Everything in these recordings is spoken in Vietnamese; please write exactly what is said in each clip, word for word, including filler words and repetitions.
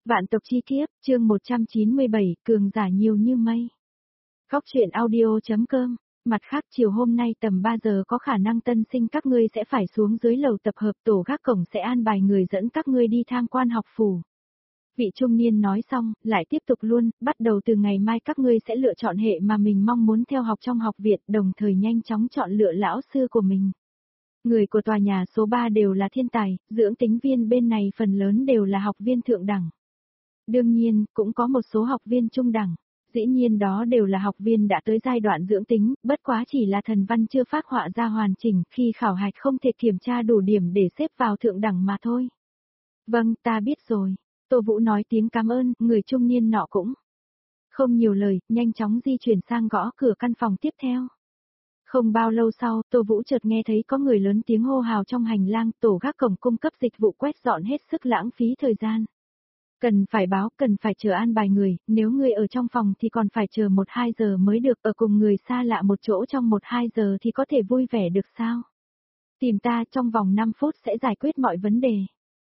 Vạn tộc chi kiếp, chương một trăm chín mươi bảy, cường giả nhiều như mây. Góc truyện audio.com. Mặt khác chiều hôm nay tầm ba giờ có khả năng tân sinh các ngươi sẽ phải xuống dưới lầu tập hợp, tổ gác cổng sẽ an bài người dẫn các ngươi đi tham quan học phủ. Vị trung niên nói xong, lại tiếp tục luôn, bắt đầu từ ngày mai các ngươi sẽ lựa chọn hệ mà mình mong muốn theo học trong học viện, đồng thời nhanh chóng chọn lựa lão sư của mình. Người của tòa nhà số ba đều là thiên tài, dưỡng tính viên bên này phần lớn đều là học viên thượng đẳng. Đương nhiên, cũng có một số học viên trung đẳng. Dĩ nhiên đó đều là học viên đã tới giai đoạn dưỡng tính, bất quá chỉ là thần văn chưa phác họa ra hoàn chỉnh, khi khảo hạch không thể kiểm tra đủ điểm để xếp vào thượng đẳng mà thôi. Vâng, ta biết rồi. Tô Vũ nói tiếng cảm ơn, người trung niên nọ cũng không nhiều lời, nhanh chóng di chuyển sang gõ cửa căn phòng tiếp theo. Không bao lâu sau, Tô Vũ chợt nghe thấy có người lớn tiếng hô hào trong hành lang, tổ gác cổng cung cấp dịch vụ quét dọn hết sức lãng phí thời gian. Cần phải báo, cần phải chờ an bài người, nếu người ở trong phòng thì còn phải chờ một hai giờ mới được, ở cùng người xa lạ một chỗ trong một hai giờ thì có thể vui vẻ được sao? Tìm ta trong vòng năm phút sẽ giải quyết mọi vấn đề.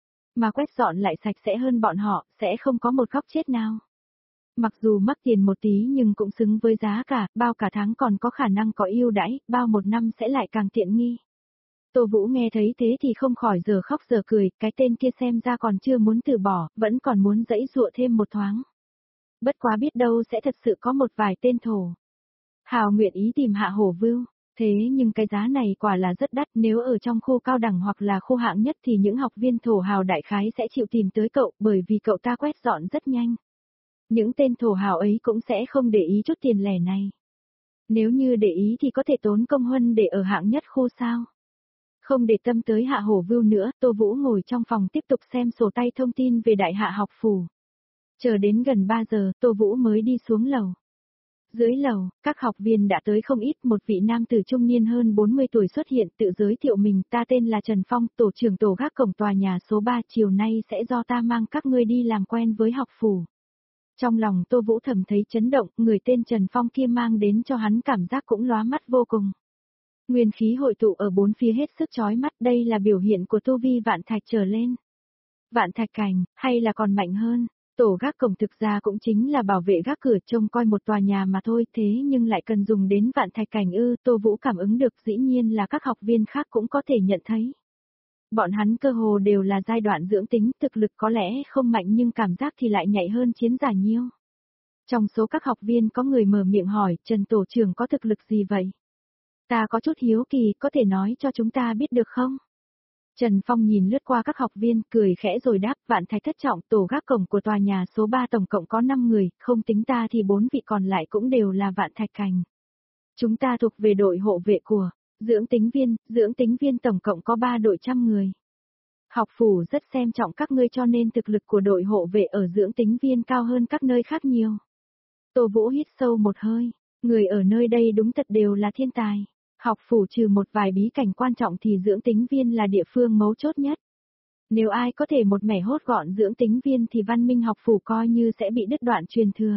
Mà quét dọn lại sạch sẽ hơn bọn họ, sẽ không có một góc chết nào. Mặc dù mắc tiền một tí nhưng cũng xứng với giá cả, bao cả tháng còn có khả năng có ưu đãi, bao một năm sẽ lại càng tiện nghi. Tô Vũ nghe thấy thế thì không khỏi giờ khóc giờ cười, cái tên kia xem ra còn chưa muốn từ bỏ, vẫn còn muốn giãy giụa thêm một thoáng. Bất quá biết đâu sẽ thật sự có một vài tên thổ hào nguyện ý tìm Hạ Hổ Vưu, thế nhưng cái giá này quả là rất đắt, nếu ở trong khu cao đẳng hoặc là khu hạng nhất thì những học viên thổ hào đại khái sẽ chịu tìm tới cậu, bởi vì cậu ta quét dọn rất nhanh. Những tên thổ hào ấy cũng sẽ không để ý chút tiền lẻ này. Nếu như để ý thì có thể tốn công huân để ở hạng nhất khu sao. Không để tâm tới Hạ Hổ Vưu nữa, Tô Vũ ngồi trong phòng tiếp tục xem sổ tay thông tin về Đại Hạ học phủ. Chờ đến gần ba giờ, Tô Vũ mới đi xuống lầu. Dưới lầu, các học viên đã tới không ít, một vị nam tử trung niên hơn bốn mươi tuổi xuất hiện tự giới thiệu mình, ta tên là Trần Phong, tổ trưởng tổ gác cổng tòa nhà số ba, chiều nay sẽ do ta mang các ngươi đi làm quen với học phủ. Trong lòng Tô Vũ thầm thấy chấn động, người tên Trần Phong kia mang đến cho hắn cảm giác cũng lóa mắt vô cùng. Nguyên khí hội tụ ở bốn phía hết sức chói mắt, đây là biểu hiện của tu vi vạn thạch trở lên. Vạn thạch cảnh, hay là còn mạnh hơn, tổ gác cổng thực ra cũng chính là bảo vệ gác cửa trông coi một tòa nhà mà thôi, thế nhưng lại cần dùng đến vạn thạch cảnh ư, Tô Vũ cảm ứng được, dĩ nhiên là các học viên khác cũng có thể nhận thấy. Bọn hắn cơ hồ đều là giai đoạn dưỡng tính, thực lực có lẽ không mạnh nhưng cảm giác thì lại nhạy hơn chiến giả nhiêu. Trong số các học viên có người mở miệng hỏi, Trần tổ trưởng có thực lực gì vậy? Ta có chút hiếu kỳ, có thể nói cho chúng ta biết được không? Trần Phong nhìn lướt qua các học viên, cười khẽ rồi đáp, vạn thạch thất trọng, tổ gác cổng của tòa nhà số ba tổng cộng có năm người, không tính ta thì bốn vị còn lại cũng đều là vạn thạch cảnh. Chúng ta thuộc về đội hộ vệ của dưỡng tính viên, dưỡng tính viên tổng cộng có ba đội trăm người. Học phủ rất xem trọng các ngươi cho nên thực lực của đội hộ vệ ở dưỡng tính viên cao hơn các nơi khác nhiều. Tô Vũ hít sâu một hơi, người ở nơi đây đúng thật đều là thiên tài. Học phủ trừ một vài bí cảnh quan trọng thì dưỡng tính viên là địa phương mấu chốt nhất. Nếu ai có thể một mẻ hốt gọn dưỡng tính viên thì văn minh học phủ coi như sẽ bị đứt đoạn truyền thừa.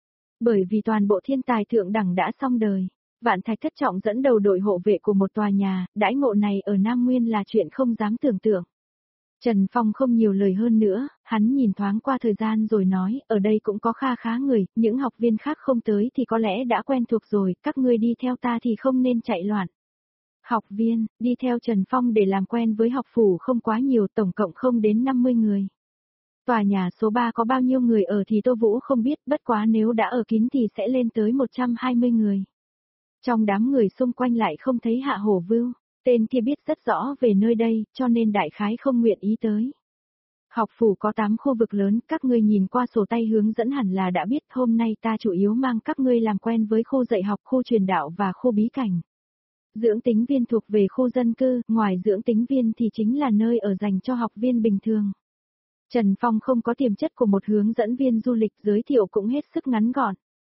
Bởi vì toàn bộ thiên tài thượng đẳng đã xong đời, vạn thạch thất trọng dẫn đầu đội hộ vệ của một tòa nhà, đãi ngộ này ở Nam Nguyên là chuyện không dám tưởng tượng. Trần Phong không nhiều lời hơn nữa, hắn nhìn thoáng qua thời gian rồi nói, ở đây cũng có kha khá người, những học viên khác không tới thì có lẽ đã quen thuộc rồi, các ngươi đi theo ta thì không nên chạy loạn. Học viên, đi theo Trần Phong để làm quen với học phủ không quá nhiều, tổng cộng không đến năm mươi người. Tòa nhà số ba có bao nhiêu người ở thì Tô Vũ không biết, bất quá nếu đã ở kín thì sẽ lên tới một trăm hai mươi người. Trong đám người xung quanh lại không thấy Hạ Hổ Vưu. Tên kia biết rất rõ về nơi đây, cho nên đại khái không nguyện ý tới. Học phủ có tám khu vực lớn, các ngươi nhìn qua sổ tay hướng dẫn hẳn là đã biết, hôm nay ta chủ yếu mang các ngươi làm quen với khu dạy học, khu truyền đạo và khu bí cảnh. Dưỡng tính viên thuộc về khu dân cư, ngoài dưỡng tính viên thì chính là nơi ở dành cho học viên bình thường. Trần Phong không có tiềm chất của một hướng dẫn viên du lịch, giới thiệu cũng hết sức ngắn gọn.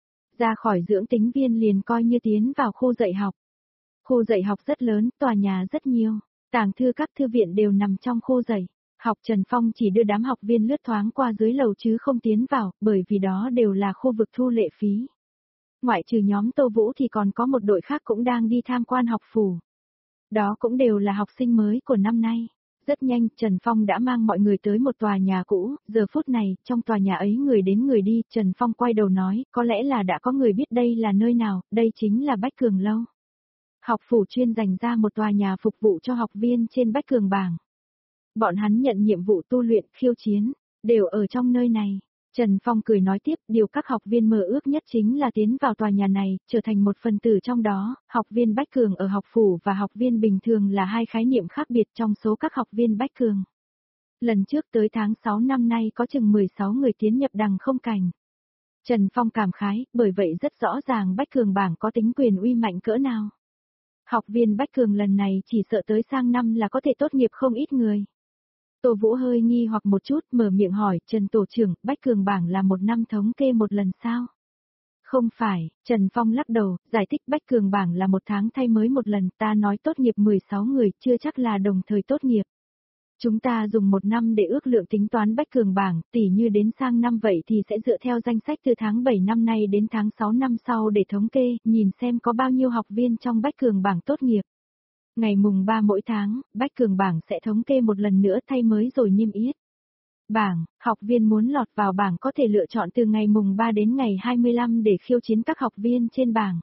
Ra khỏi dưỡng tính viên liền coi như tiến vào khu dạy học. Khu dạy học rất lớn, tòa nhà rất nhiều, tàng thư các thư viện đều nằm trong khu dạy học. Trần Phong chỉ đưa đám học viên lướt thoáng qua dưới lầu chứ không tiến vào, bởi vì đó đều là khu vực thu lệ phí. Ngoại trừ nhóm Tô Vũ thì còn có một đội khác cũng đang đi tham quan học phủ. Đó cũng đều là học sinh mới của năm nay. Rất nhanh, Trần Phong đã mang mọi người tới một tòa nhà cũ, giờ phút này, trong tòa nhà ấy người đến người đi, Trần Phong quay đầu nói, có lẽ là đã có người biết đây là nơi nào, đây chính là Bách Cường Lâu. Học phủ chuyên dành ra một tòa nhà phục vụ cho học viên trên Bách Cường bảng. Bọn hắn nhận nhiệm vụ tu luyện, khiêu chiến, đều ở trong nơi này. Trần Phong cười nói tiếp, điều các học viên mơ ước nhất chính là tiến vào tòa nhà này, trở thành một phần tử trong đó, học viên Bách Cường ở học phủ và học viên bình thường là hai khái niệm khác biệt trong số các học viên Bách Cường. Lần trước tới tháng sáu năm nay có chừng mười sáu người tiến nhập đằng không cảnh. Trần Phong cảm khái, bởi vậy rất rõ ràng Bách Cường bảng có tính quyền uy mạnh cỡ nào. Học viên Bách Cường lần này chỉ sợ tới sang năm là có thể tốt nghiệp không ít người. Tô Vũ hơi nghi hoặc một chút, mở miệng hỏi, Trần Tổ trưởng, Bách Cường bảng là một năm thống kê một lần sao? Không phải, Trần Phong lắc đầu, giải thích Bách Cường bảng là một tháng thay mới một lần, ta nói tốt nghiệp mười sáu người, chưa chắc là đồng thời tốt nghiệp. Chúng ta dùng một năm để ước lượng tính toán Bách Cường bảng, tỉ như đến sang năm vậy thì sẽ dựa theo danh sách từ tháng bảy năm nay đến tháng sáu năm sau để thống kê, nhìn xem có bao nhiêu học viên trong Bách Cường bảng tốt nghiệp. Ngày mùng ba mỗi tháng, Bách Cường bảng sẽ thống kê một lần nữa thay mới rồi niêm yết. Bảng, học viên muốn lọt vào bảng có thể lựa chọn từ ngày mùng ba đến ngày hai mươi lăm để khiêu chiến các học viên trên bảng.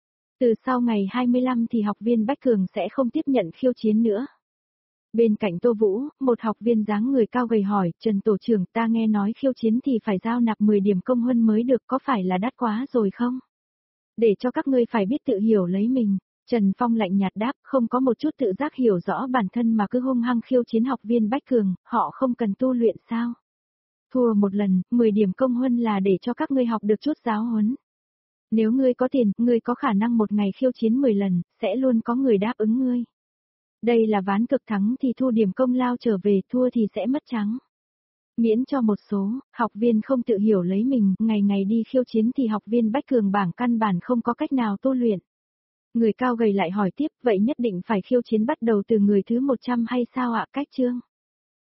Từ sau ngày hai mươi lăm thì học viên Bách Cường sẽ không tiếp nhận khiêu chiến nữa. Bên cạnh Tô Vũ, một học viên dáng người cao gầy hỏi, Trần Tổ trưởng, ta nghe nói khiêu chiến thì phải giao nạp mười điểm công huân mới được, có phải là đắt quá rồi không? Để cho các ngươi phải biết tự hiểu lấy mình. Trần Phong lạnh nhạt đáp, không có một chút tự giác hiểu rõ bản thân mà cứ hung hăng khiêu chiến học viên Bách Cường, họ không cần tu luyện sao? Thua một lần, mười điểm công huân là để cho các ngươi học được chút giáo huấn. Nếu ngươi có tiền, ngươi có khả năng một ngày khiêu chiến mười lần, sẽ luôn có người đáp ứng ngươi. Đây là ván cực thắng thì thu điểm công lao trở về, thua thì sẽ mất trắng. Miễn cho một số, học viên không tự hiểu lấy mình, ngày ngày đi khiêu chiến thì học viên Bách Cường bảng căn bản không có cách nào tu luyện. Người cao gầy lại hỏi tiếp, vậy nhất định phải khiêu chiến bắt đầu từ người thứ một trăm hay sao ạ? Cách chương.